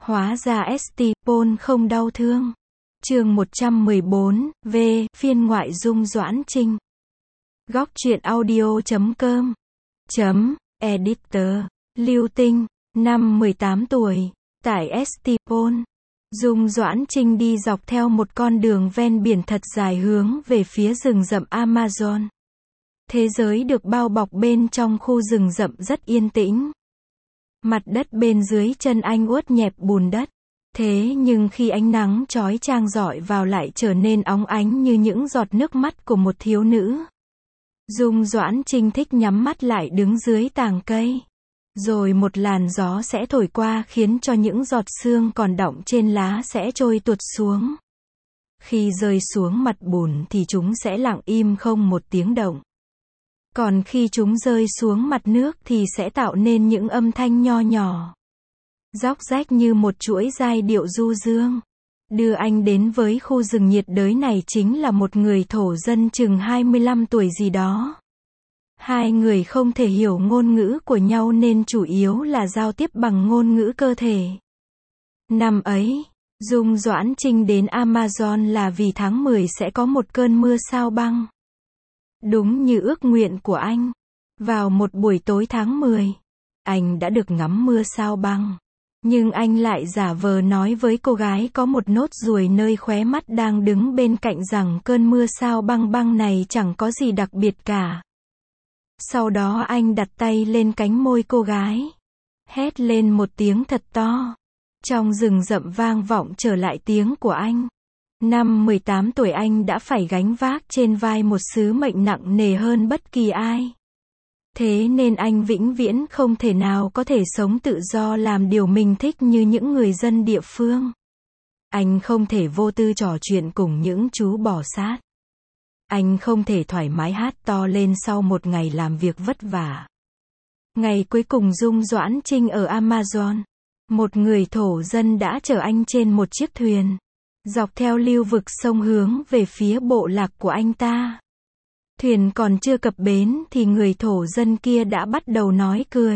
Hóa ra ST Paul không đau thương. Chương 114, V, phiên ngoại Dung Doãn Trinh. Góc truyện audio.com. Editor. Lưu Tinh, năm 18 tuổi, tại ST Paul. Dung Doãn Trinh đi dọc theo một con đường ven biển thật dài hướng về phía rừng rậm Amazon. Thế giới được bao bọc bên trong khu rừng rậm rất yên tĩnh. Mặt đất bên dưới chân anh uất nhẹp bùn đất. Thế nhưng khi ánh nắng chói chang rọi vào lại trở nên óng ánh như những giọt nước mắt của một thiếu nữ. Dung Doãn Trinh thích nhắm mắt lại đứng dưới tàng cây. Rồi một làn gió sẽ thổi qua khiến cho những giọt sương còn đọng trên lá sẽ trôi tuột xuống. Khi rơi xuống mặt bùn thì chúng sẽ lặng im không một tiếng động. Còn khi chúng rơi xuống mặt nước thì sẽ tạo nên những âm thanh nho nhỏ, róc rách như một chuỗi giai điệu du dương. Đưa anh đến với khu rừng nhiệt đới này chính là một người thổ dân chừng 25 tuổi gì đó. Hai người không thể hiểu ngôn ngữ của nhau nên chủ yếu là giao tiếp bằng ngôn ngữ cơ thể. Năm ấy, Dung Doãn Trinh đến Amazon là vì tháng 10 sẽ có một cơn mưa sao băng. Đúng như ước nguyện của anh. Vào một buổi tối tháng 10, anh đã được ngắm mưa sao băng. Nhưng anh lại giả vờ nói với cô gái có một nốt ruồi nơi khóe mắt đang đứng bên cạnh rằng cơn mưa sao băng này chẳng có gì đặc biệt cả. Sau đó anh đặt tay lên cánh môi cô gái. Hét lên một tiếng thật to. Trong rừng rậm vang vọng trở lại tiếng của anh. Năm 18 tuổi anh đã phải gánh vác trên vai một sứ mệnh nặng nề hơn bất kỳ ai. Thế nên anh vĩnh viễn không thể nào có thể sống tự do làm điều mình thích như những người dân địa phương. Anh không thể vô tư trò chuyện cùng những chú bò sát. Anh không thể thoải mái hát to lên sau một ngày làm việc vất vả. Ngày cuối cùng Dung Doãn Trinh ở Amazon. Một người thổ dân đã chở anh trên một chiếc thuyền. Dọc theo lưu vực sông hướng về phía bộ lạc của anh ta. Thuyền còn chưa cập bến thì người thổ dân kia đã bắt đầu nói cười.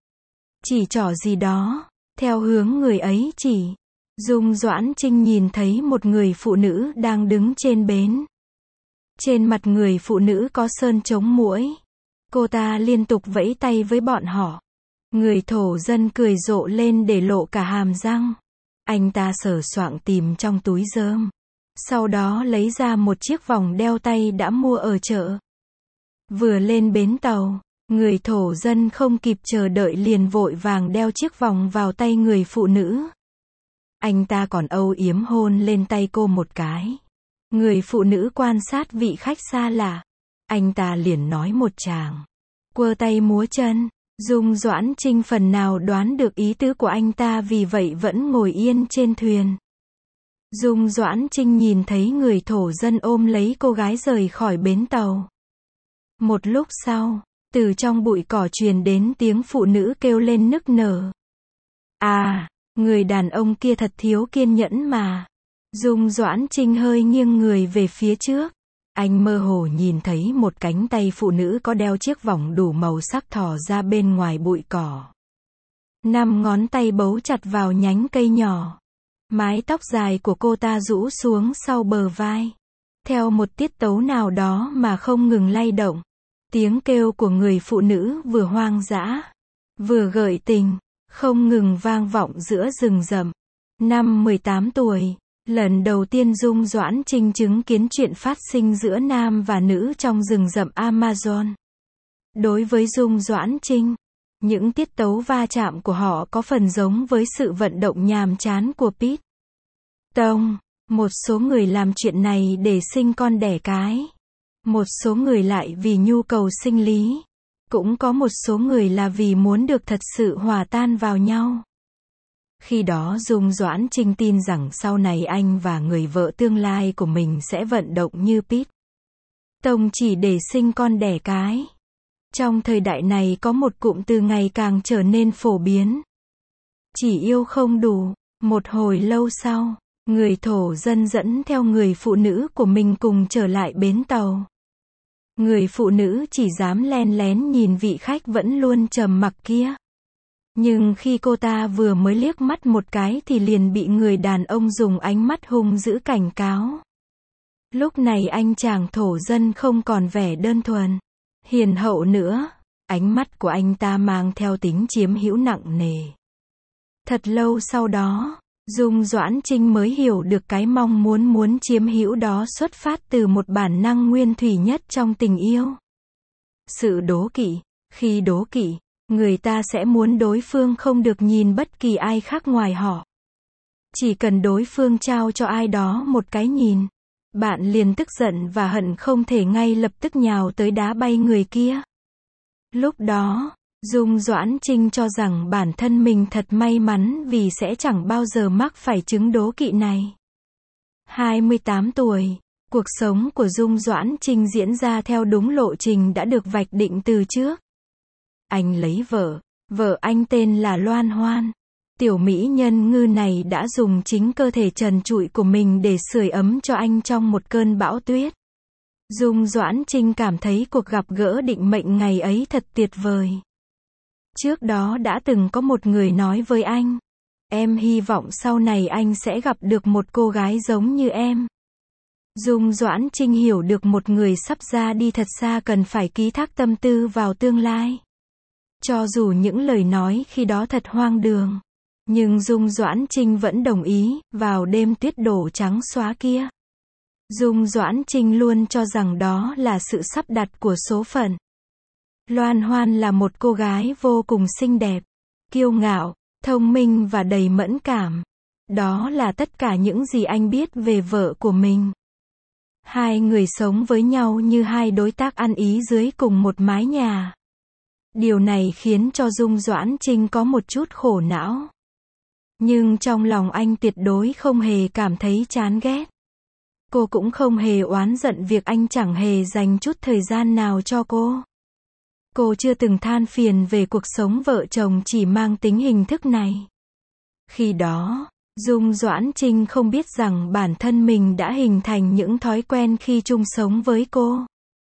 Chỉ trỏ gì đó, theo hướng người ấy chỉ. Dung Doãn Trinh nhìn thấy một người phụ nữ đang đứng trên bến. Trên mặt người phụ nữ có sơn chống muỗi. Cô ta liên tục vẫy tay với bọn họ. Người thổ dân cười rộ lên để lộ cả hàm răng. Anh ta sờ soạng tìm trong túi rơm. Sau đó lấy ra một chiếc vòng đeo tay đã mua ở chợ. Vừa lên bến tàu, người thổ dân không kịp chờ đợi liền vội vàng đeo chiếc vòng vào tay người phụ nữ. Anh ta còn âu yếm hôn lên tay cô một cái. Người phụ nữ quan sát vị khách xa lạ. Anh ta liền nói một tràng. Quơ tay múa chân. Dung Doãn Trinh phần nào đoán được ý tứ của anh ta vì vậy vẫn ngồi yên trên thuyền. Dung Doãn Trinh nhìn thấy người thổ dân ôm lấy cô gái rời khỏi bến tàu. Một lúc sau, từ trong bụi cỏ truyền đến tiếng phụ nữ kêu lên nức nở. À, người đàn ông kia thật thiếu kiên nhẫn mà. Dung Doãn Trinh hơi nghiêng người về phía trước. Anh mơ hồ nhìn thấy một cánh tay phụ nữ có đeo chiếc vòng đủ màu sắc thò ra bên ngoài bụi cỏ. 5 ngón tay bấu chặt vào nhánh cây nhỏ. Mái tóc dài của cô ta rũ xuống sau bờ vai. Theo một tiết tấu nào đó mà không ngừng lay động. Tiếng kêu của người phụ nữ vừa hoang dã, vừa gợi tình, không ngừng vang vọng giữa rừng rậm. Năm 18 tuổi, lần đầu tiên Dung Doãn Trinh chứng kiến chuyện phát sinh giữa nam và nữ trong rừng rậm Amazon. Đối với Dung Doãn Trinh, những tiết tấu va chạm của họ có phần giống với sự vận động nhàm chán của Pete Tong. Một số người làm chuyện này để sinh con đẻ cái. Một số người lại vì nhu cầu sinh lý. Cũng có một số người là vì muốn được thật sự hòa tan vào nhau. Khi đó Dung Doãn Trinh tin rằng sau này anh và người vợ tương lai của mình sẽ vận động như Pete Tong chỉ để sinh con đẻ cái. Trong thời đại này có một cụm từ ngày càng trở nên phổ biến. Chỉ yêu không đủ. Một hồi lâu sau, người thổ dân dẫn theo người phụ nữ của mình cùng trở lại bến tàu. Người phụ nữ chỉ dám len lén nhìn vị khách vẫn luôn trầm mặc kia. Nhưng khi cô ta vừa mới liếc mắt một cái thì liền bị người đàn ông dùng ánh mắt hung dữ cảnh cáo. Lúc này anh chàng thổ dân không còn vẻ đơn thuần, hiền hậu nữa, ánh mắt của anh ta mang theo tính chiếm hữu nặng nề. Thật lâu sau đó, Dung Doãn Trinh mới hiểu được cái mong muốn chiếm hữu đó xuất phát từ một bản năng nguyên thủy nhất trong tình yêu. Sự đố kỵ. Khi đố kỵ, người ta sẽ muốn đối phương không được nhìn bất kỳ ai khác ngoài họ. Chỉ cần đối phương trao cho ai đó một cái nhìn, bạn liền tức giận và hận không thể ngay lập tức nhào tới đá bay người kia. Lúc đó, Dung Doãn Trinh cho rằng bản thân mình thật may mắn vì sẽ chẳng bao giờ mắc phải chứng đố kỵ này. 28 tuổi, cuộc sống của Dung Doãn Trinh diễn ra theo đúng lộ trình đã được vạch định từ trước. Anh lấy vợ anh tên là Loan Hoan. Tiểu mỹ nhân ngư này đã dùng chính cơ thể trần trụi của mình để sưởi ấm cho anh trong một cơn bão tuyết. Dung Doãn Trinh cảm thấy cuộc gặp gỡ định mệnh ngày ấy thật tuyệt vời. Trước đó đã từng có một người nói với anh, em hy vọng sau này anh sẽ gặp được một cô gái giống như em. Dung Doãn Trinh hiểu được một người sắp ra đi thật xa cần phải ký thác tâm tư vào tương lai. Cho dù những lời nói khi đó thật hoang đường, nhưng Dung Doãn Trinh vẫn đồng ý. Vào đêm tuyết đổ trắng xóa kia, Dung Doãn Trinh luôn cho rằng đó là sự sắp đặt của số phận. Loan Hoan là một cô gái vô cùng xinh đẹp, kiêu ngạo, thông minh và đầy mẫn cảm. Đó là tất cả những gì anh biết về vợ của mình. Hai người sống với nhau như hai đối tác ăn ý dưới cùng một mái nhà. Điều này khiến cho Dung Doãn Trinh có một chút khổ não. Nhưng trong lòng anh tuyệt đối không hề cảm thấy chán ghét. Cô cũng không hề oán giận việc anh chẳng hề dành chút thời gian nào cho cô. Cô chưa từng than phiền về cuộc sống vợ chồng chỉ mang tính hình thức này. Khi đó, Dung Doãn Trinh không biết rằng bản thân mình đã hình thành những thói quen khi chung sống với cô.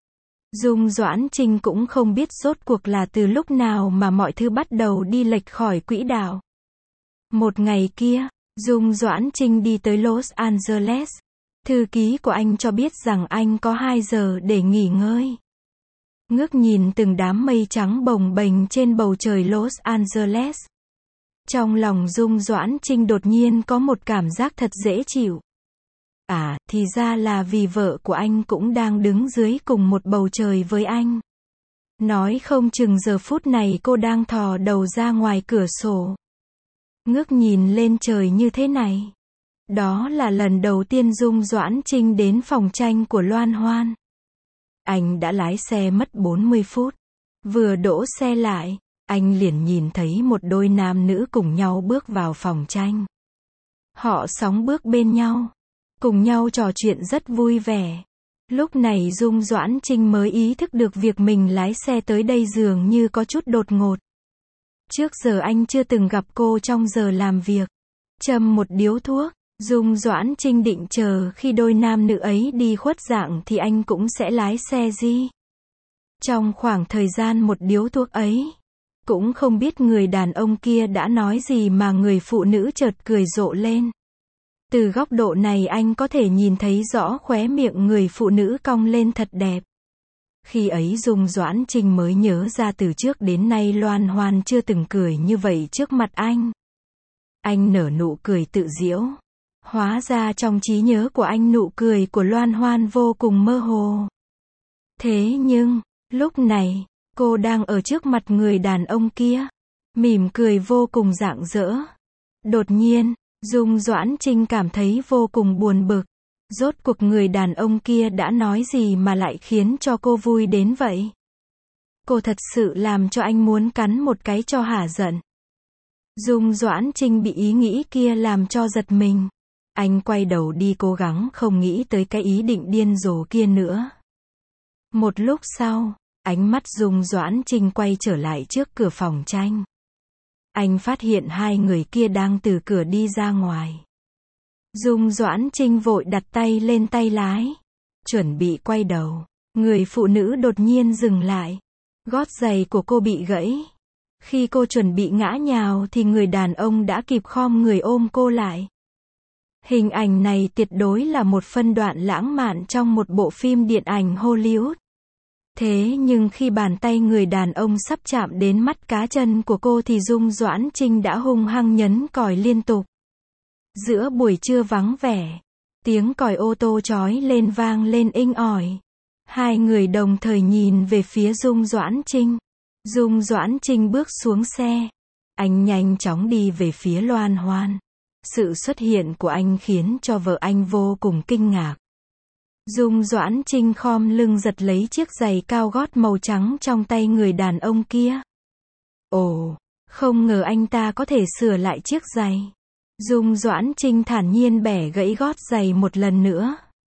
Dung Doãn Trinh cũng không biết rốt cuộc là từ lúc nào mà mọi thứ bắt đầu đi lệch khỏi quỹ đạo. Một ngày kia, Dung Doãn Trinh đi tới Los Angeles. Thư ký của anh cho biết rằng anh có 2 giờ để nghỉ ngơi. Ngước nhìn từng đám mây trắng bồng bềnh trên bầu trời Los Angeles. Trong lòng Dung Doãn Trinh đột nhiên có một cảm giác thật dễ chịu. À, thì ra là vì vợ của anh cũng đang đứng dưới cùng một bầu trời với anh. Nói không chừng giờ phút này cô đang thò đầu ra ngoài cửa sổ, ngước nhìn lên trời như thế này. Đó là lần đầu tiên Dung Doãn Trinh đến phòng tranh của Loan Hoan. Anh đã lái xe mất 40 phút. Vừa đỗ xe lại, anh liền nhìn thấy một đôi nam nữ cùng nhau bước vào phòng tranh. Họ sóng bước bên nhau, cùng nhau trò chuyện rất vui vẻ. Lúc này Dung Doãn Trinh mới ý thức được việc mình lái xe tới đây dường như có chút đột ngột. Trước giờ anh chưa từng gặp cô trong giờ làm việc. Châm một điếu thuốc, Dung Doãn Trinh định chờ khi đôi nam nữ ấy đi khuất dạng thì anh cũng sẽ lái xe đi. Trong khoảng thời gian một điếu thuốc ấy, cũng không biết người đàn ông kia đã nói gì mà người phụ nữ chợt cười rộ lên. Từ góc độ này anh có thể nhìn thấy rõ khóe miệng người phụ nữ cong lên thật đẹp. Khi ấy Dung Doãn Trinh mới nhớ ra từ trước đến nay Loan Hoan chưa từng cười như vậy trước mặt anh. Anh nở nụ cười tự giễu. Hóa ra trong trí nhớ của anh nụ cười của Loan Hoan vô cùng mơ hồ. Thế nhưng, lúc này, cô đang ở trước mặt người đàn ông kia, mỉm cười vô cùng rạng rỡ. Đột nhiên, Dung Doãn Trinh cảm thấy vô cùng buồn bực. Rốt cuộc người đàn ông kia đã nói gì mà lại khiến cho cô vui đến vậy? Cô thật sự làm cho anh muốn cắn một cái cho hả giận. Dung Doãn Trinh bị ý nghĩ kia làm cho giật mình. Anh quay đầu đi cố gắng không nghĩ tới cái ý định điên rồ kia nữa. Một lúc sau, ánh mắt Dung Doãn Trinh quay trở lại trước cửa phòng tranh. Anh phát hiện hai người kia đang từ cửa đi ra ngoài. Dung Doãn Trinh vội đặt tay lên tay lái, chuẩn bị quay đầu. Người phụ nữ đột nhiên dừng lại. Gót giày của cô bị gãy. Khi cô chuẩn bị ngã nhào thì người đàn ông đã kịp khom người ôm cô lại. Hình ảnh này tuyệt đối là một phân đoạn lãng mạn trong một bộ phim điện ảnh Hollywood. Thế nhưng khi bàn tay người đàn ông sắp chạm đến mắt cá chân của cô thì Dung Doãn Trinh đã hung hăng nhấn còi liên tục. Giữa buổi trưa vắng vẻ, tiếng còi ô tô chói lên vang lên inh ỏi. Hai người đồng thời nhìn về phía Dung Doãn Trinh. Dung Doãn Trinh bước xuống xe. Anh nhanh chóng đi về phía Loan Hoan. Sự xuất hiện của anh khiến cho vợ anh vô cùng kinh ngạc. Dung Doãn Trinh khom lưng giật lấy chiếc giày cao gót màu trắng trong tay người đàn ông kia. Ồ, không ngờ anh ta có thể sửa lại chiếc giày. Dung Doãn Trinh thản nhiên bẻ gãy gót giày một lần nữa.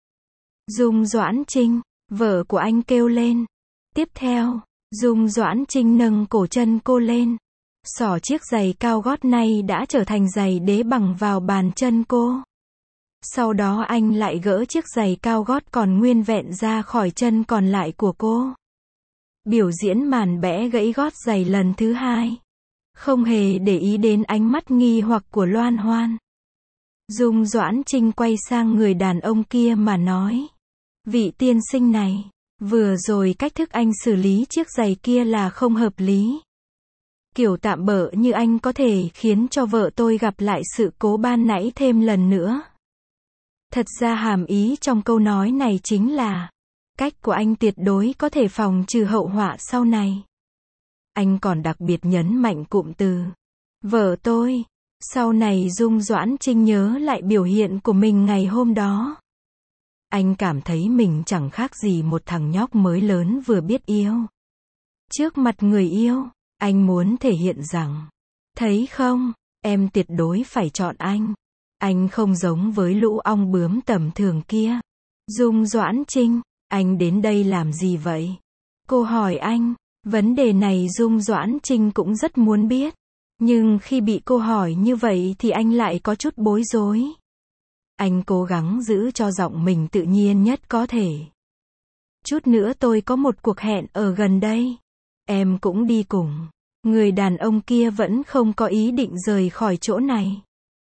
Dung Doãn Trinh, vợ của anh kêu lên. Tiếp theo, Dung Doãn Trinh nâng cổ chân cô lên. Xỏ chiếc giày cao gót này đã trở thành giày đế bằng vào bàn chân cô. Sau đó anh lại gỡ chiếc giày cao gót còn nguyên vẹn ra khỏi chân còn lại của cô. Biểu diễn màn bẻ gãy gót giày lần thứ hai. Không hề để ý đến ánh mắt nghi hoặc của Loan Hoan. Dung Doãn Trinh quay sang người đàn ông kia mà nói. Vị tiên sinh này, vừa rồi cách thức anh xử lý chiếc giày kia là không hợp lý. Kiểu tạm bợ như anh có thể khiến cho vợ tôi gặp lại sự cố ban nãy thêm lần nữa. Thật ra hàm ý trong câu nói này chính là, cách của anh tuyệt đối có thể phòng trừ hậu họa sau này. Anh còn đặc biệt nhấn mạnh cụm từ, vợ tôi. Sau này Dung Doãn Trinh nhớ lại biểu hiện của mình ngày hôm đó. Anh cảm thấy mình chẳng khác gì một thằng nhóc mới lớn vừa biết yêu. Trước mặt người yêu, anh muốn thể hiện rằng, thấy không, em tuyệt đối phải chọn anh. Anh không giống với lũ ong bướm tầm thường kia. Dung Doãn Trinh, anh đến đây làm gì vậy? Cô hỏi anh. Vấn đề này Dung Doãn Trinh cũng rất muốn biết. Nhưng khi bị cô hỏi như vậy thì anh lại có chút bối rối. Anh cố gắng giữ cho giọng mình tự nhiên nhất có thể. Chút nữa tôi có một cuộc hẹn ở gần đây. Em cũng đi cùng. Người đàn ông kia vẫn không có ý định rời khỏi chỗ này.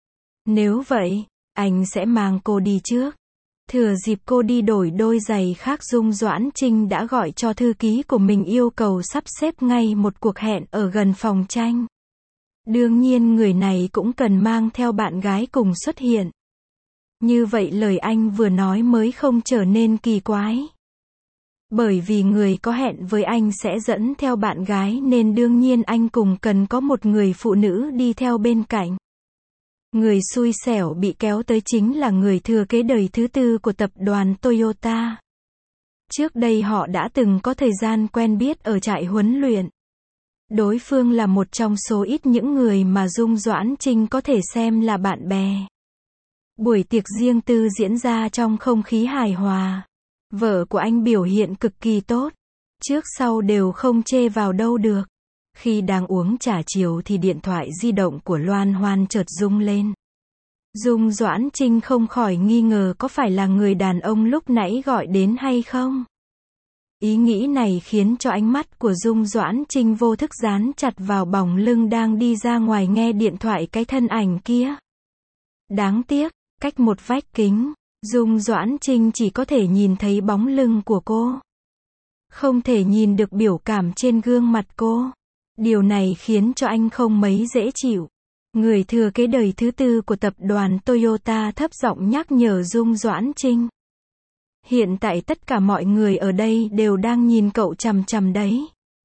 Nếu vậy, anh sẽ mang cô đi trước. Thừa dịp cô đi đổi đôi giày khác, Dung Doãn Trinh đã gọi cho thư ký của mình yêu cầu sắp xếp ngay một cuộc hẹn ở gần phòng tranh. Đương nhiên người này cũng cần mang theo bạn gái cùng xuất hiện. Như vậy lời anh vừa nói mới không trở nên kỳ quái. Bởi vì người có hẹn với anh sẽ dẫn theo bạn gái nên đương nhiên anh cùng cần có một người phụ nữ đi theo bên cạnh. Người xui xẻo bị kéo tới chính là người thừa kế đời thứ tư của tập đoàn Toyota. Trước đây họ đã từng có thời gian quen biết ở trại huấn luyện. Đối phương là một trong số ít những người mà Dung Doãn Trinh có thể xem là bạn bè. Buổi tiệc riêng tư diễn ra trong không khí hài hòa. Vợ của anh biểu hiện cực kỳ tốt. Trước sau đều không chê vào đâu được. Khi đang uống trà chiều thì điện thoại di động của Loan Hoan chợt rung lên. Dung Doãn Trinh không khỏi nghi ngờ có phải là người đàn ông lúc nãy gọi đến hay không. Ý nghĩ này khiến cho ánh mắt của Dung Doãn Trinh vô thức dán chặt vào bóng lưng đang đi ra ngoài nghe điện thoại cái thân ảnh kia. Đáng tiếc, cách một vách kính, Dung Doãn Trinh chỉ có thể nhìn thấy bóng lưng của cô. Không thể nhìn được biểu cảm trên gương mặt cô. Điều này khiến cho anh không mấy dễ chịu. Người thừa kế đời thứ tư của tập đoàn Toyota thấp giọng nhắc nhở Dung Doãn Trinh. Hiện tại tất cả mọi người ở đây đều đang nhìn cậu chằm chằm đấy.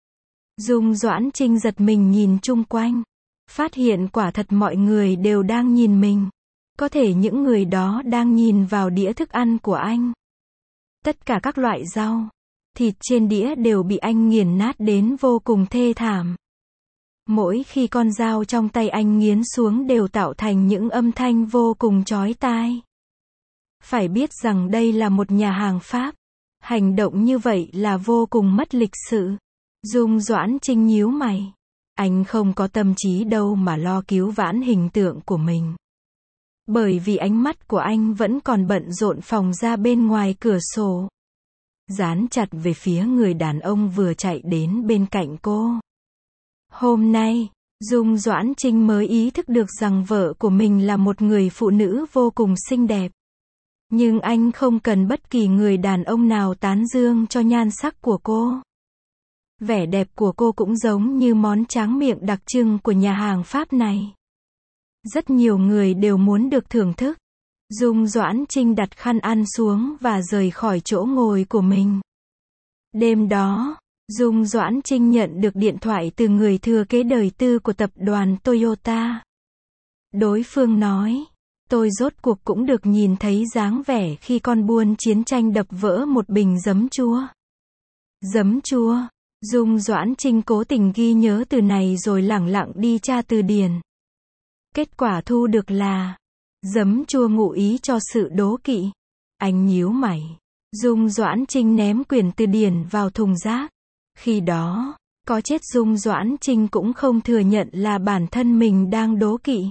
Dung Doãn Trinh giật mình nhìn chung quanh. Phát hiện quả thật mọi người đều đang nhìn mình. Có thể những người đó đang nhìn vào đĩa thức ăn của anh. Tất cả các loại rau, thịt trên đĩa đều bị anh nghiền nát đến vô cùng thê thảm. Mỗi khi con dao trong tay anh nghiến xuống đều tạo thành những âm thanh vô cùng chói tai. Phải biết rằng đây là một nhà hàng Pháp. Hành động như vậy là vô cùng mất lịch sự. Dung Doãn Trinh nhíu mày. Anh không có tâm trí đâu mà lo cứu vãn hình tượng của mình. Bởi vì ánh mắt của anh vẫn còn bận rộn phòng ra bên ngoài cửa sổ. Dán chặt về phía người đàn ông vừa chạy đến bên cạnh cô. Hôm nay, Dung Doãn Trinh mới ý thức được rằng vợ của mình là một người phụ nữ vô cùng xinh đẹp. Nhưng anh không cần bất kỳ người đàn ông nào tán dương cho nhan sắc của cô. Vẻ đẹp của cô cũng giống như món tráng miệng đặc trưng của nhà hàng Pháp này. Rất nhiều người đều muốn được thưởng thức. Dung Doãn Trinh đặt khăn ăn xuống và rời khỏi chỗ ngồi của mình. Đêm đó, Dung Doãn Trinh nhận được điện thoại từ người thừa kế đời tư của tập đoàn Toyota. Đối phương nói, tôi rốt cuộc cũng được nhìn thấy dáng vẻ khi con buôn chiến tranh đập vỡ một bình giấm chua. Giấm chua. Dung Doãn Trinh cố tình ghi nhớ từ này rồi lẳng lặng đi tra từ điển. Kết quả thu được là giấm chua ngụ ý cho sự đố kỵ. Anh nhíu mày. Dung Doãn Trinh ném quyển từ điển vào thùng rác. Khi đó, có chết Dung Doãn Trinh cũng không thừa nhận là bản thân mình đang đố kỵ.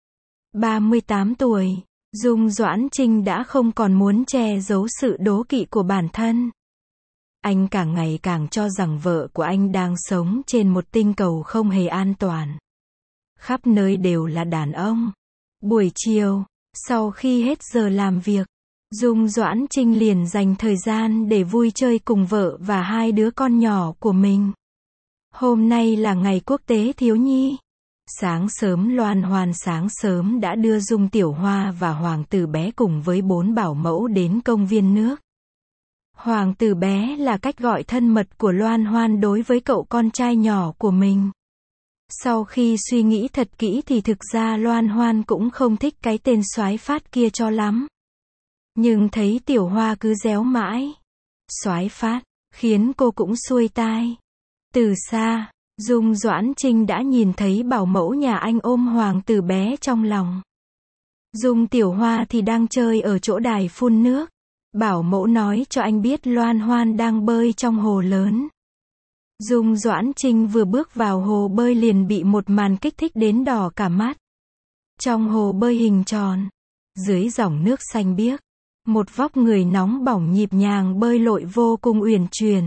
38 tuổi, Dung Doãn Trinh đã không còn muốn che giấu sự đố kỵ của bản thân. Anh càng ngày càng cho rằng vợ của anh đang sống trên một tinh cầu không hề an toàn. Khắp nơi đều là đàn ông. Buổi chiều, sau khi hết giờ làm việc, Dung Doãn Trinh liền dành thời gian để vui chơi cùng vợ và hai đứa con nhỏ của mình. Hôm nay là ngày quốc tế thiếu nhi. Sáng sớm Loan Hoan sáng sớm đã đưa Dung Tiểu Hoa và Hoàng tử bé cùng với 4 bảo mẫu đến công viên nước. Hoàng tử bé là cách gọi thân mật của Loan Hoan đối với cậu con trai nhỏ của mình. Sau khi suy nghĩ thật kỹ thì thực ra Loan Hoan cũng không thích cái tên soái phát kia cho lắm. Nhưng thấy Tiểu Hoa cứ réo mãi. Soái phát, khiến cô cũng xuôi tai. Từ xa, Dung Doãn Trinh đã nhìn thấy bảo mẫu nhà anh ôm Hoàng tử bé trong lòng. Dung Tiểu Hoa thì đang chơi ở chỗ đài phun nước. Bảo mẫu nói cho anh biết Loan Hoan đang bơi trong hồ lớn. Dung Doãn Trinh vừa bước vào hồ bơi liền bị một màn kích thích đến đỏ cả mắt. Trong hồ bơi hình tròn, dưới dòng nước xanh biếc, một vóc người nóng bỏng nhịp nhàng bơi lội vô cùng uyển chuyển.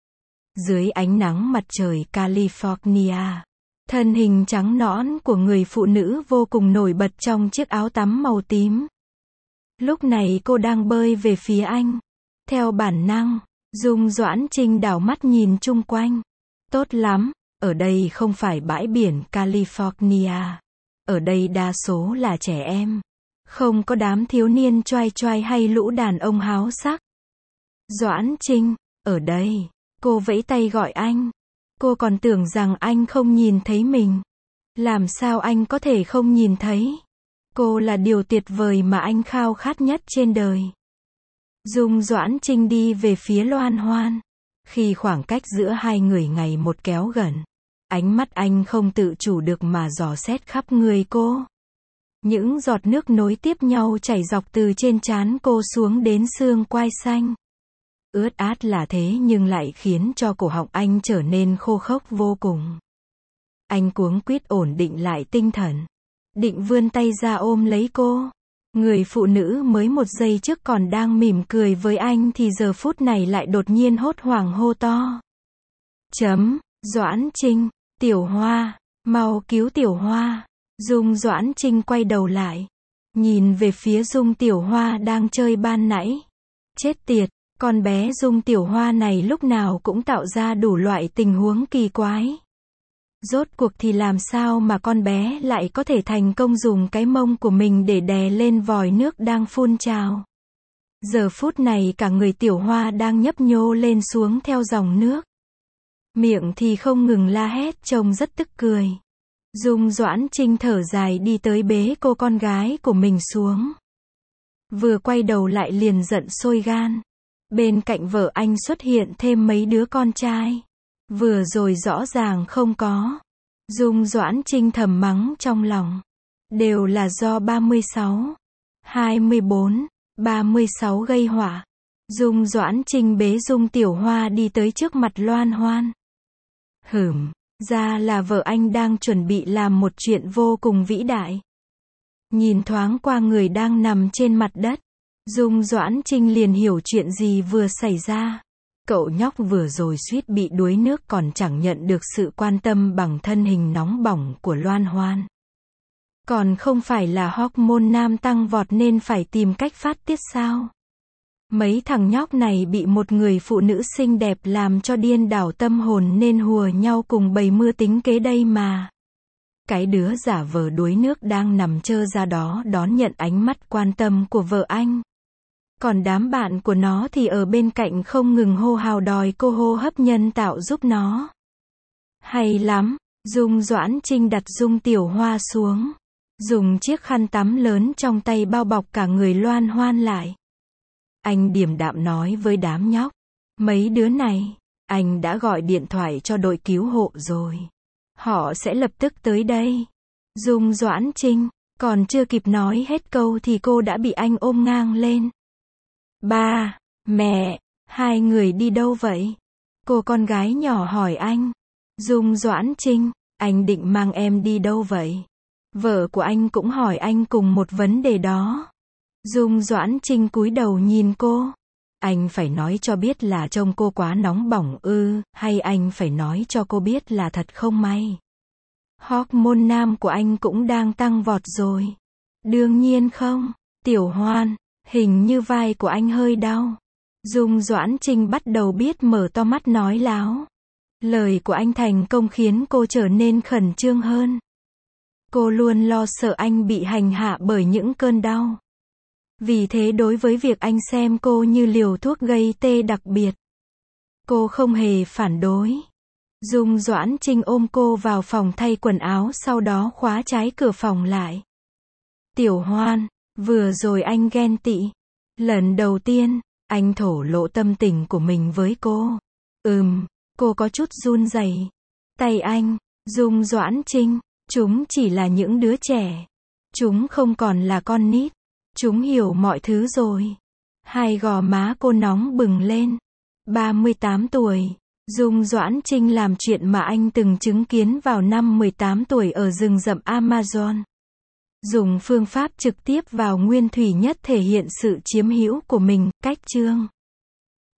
Dưới ánh nắng mặt trời California, thân hình trắng nõn của người phụ nữ vô cùng nổi bật trong chiếc áo tắm màu tím. Lúc này cô đang bơi về phía anh. Theo bản năng, Dung Doãn Trinh đảo mắt nhìn chung quanh. Tốt lắm, ở đây không phải bãi biển California. Ở đây đa số là trẻ em. Không có đám thiếu niên choai choai hay lũ đàn ông háo sắc. Doãn Trinh, ở đây. Cô vẫy tay gọi anh. Cô còn tưởng rằng anh không nhìn thấy mình. Làm sao anh có thể không nhìn thấy? Cô là điều tuyệt vời mà anh khao khát nhất trên đời. Dung Doãn Trinh đi về phía Loan Hoan. Khi khoảng cách giữa hai người ngày một kéo gần, ánh mắt anh không tự chủ được mà dò xét khắp người cô. Những giọt nước nối tiếp nhau chảy dọc từ trên trán cô xuống đến xương quai xanh. Ướt át là thế nhưng lại khiến cho cổ họng anh trở nên khô khốc vô cùng. Anh cuống quýt ổn định lại tinh thần. Định vươn tay ra ôm lấy cô. Người phụ nữ mới một giây trước còn đang mỉm cười với anh thì giờ phút này lại đột nhiên hốt hoảng hô to. Doãn Trinh, Tiểu Hoa, mau cứu Tiểu Hoa. Dung Doãn Trinh quay đầu lại. Nhìn về phía Dung Tiểu Hoa đang chơi ban nãy. Chết tiệt, con bé Dung Tiểu Hoa này lúc nào cũng tạo ra đủ loại tình huống kỳ quái. Rốt cuộc thì làm sao mà con bé lại có thể thành công dùng cái mông của mình để đè lên vòi nước đang phun trào. Giờ phút này cả người Tiểu Hoa đang nhấp nhô lên xuống theo dòng nước. Miệng thì không ngừng la hét trông rất tức cười. Dung Doãn Trinh thở dài đi tới bế cô con gái của mình xuống. Vừa quay đầu lại liền giận sôi gan. Bên cạnh vợ anh xuất hiện thêm mấy đứa con trai. Vừa rồi rõ ràng không có. Dung Doãn Trinh thầm mắng trong lòng. Đều là do 36, 24, 36 gây họa. Dung Doãn Trinh bế Dung Tiểu Hoa đi tới trước mặt Loan Hoan. Ra là vợ anh đang chuẩn bị làm một chuyện vô cùng vĩ đại. Nhìn thoáng qua người đang nằm trên mặt đất, Dung Doãn Trinh liền hiểu chuyện gì vừa xảy ra. Cậu nhóc vừa rồi suýt bị đuối nước còn chẳng nhận được sự quan tâm bằng thân hình nóng bỏng của Loan Hoan. Còn không phải là hormone nam tăng vọt nên phải tìm cách phát tiết sao? Mấy thằng nhóc này bị một người phụ nữ xinh đẹp làm cho điên đảo tâm hồn nên hùa nhau cùng bày mưu tính kế đây mà. Cái đứa giả vờ đuối nước đang nằm chơ ra đó đón nhận ánh mắt quan tâm của vợ anh. Còn đám bạn của nó thì ở bên cạnh không ngừng hô hào đòi cô hô hấp nhân tạo giúp nó. Hay lắm, Dung Doãn Trinh đặt Dung Tiểu Hoa xuống. Dùng chiếc khăn tắm lớn trong tay bao bọc cả người Loan Hoan lại. Anh điềm đạm nói với đám nhóc. Mấy đứa này, anh đã gọi điện thoại cho đội cứu hộ rồi. Họ sẽ lập tức tới đây. Dung Doãn Trinh, còn chưa kịp nói hết câu thì cô đã bị anh ôm ngang lên. Ba, mẹ, hai người đi đâu vậy? Cô con gái nhỏ hỏi anh. Dung Doãn Trinh, anh định mang em đi đâu vậy? Vợ của anh cũng hỏi anh cùng một vấn đề đó. Dung Doãn Trinh cúi đầu nhìn cô. Anh phải nói cho biết là trông cô quá nóng bỏng ư, hay anh phải nói cho cô biết là thật không may? Hormone nam của anh cũng đang tăng vọt rồi. Đương nhiên không, Tiểu Hoan, hình như vai của anh hơi đau. Dung Doãn Trinh bắt đầu biết mở to mắt nói láo. Lời của anh thành công khiến cô trở nên khẩn trương hơn. Cô luôn lo sợ anh bị hành hạ bởi những cơn đau. Vì thế đối với việc anh xem cô như liều thuốc gây tê đặc biệt, cô không hề phản đối. Dung Doãn Trinh ôm cô vào phòng thay quần áo sau đó khóa trái cửa phòng lại. Tiểu Hoan, vừa rồi anh ghen tị. Lần đầu tiên, anh thổ lộ tâm tình của mình với cô. Cô có chút run rẩy. Tay anh, Dung Doãn Trinh, chúng chỉ là những đứa trẻ. Chúng không còn là con nít. Chúng hiểu mọi thứ rồi. Hai gò má cô nóng bừng lên. 38 tuổi. Dung Doãn Trinh làm chuyện mà anh từng chứng kiến vào năm 18 tuổi ở rừng rậm Amazon. Dùng phương pháp trực tiếp vào nguyên thủy nhất thể hiện sự chiếm hữu của mình, cách chương.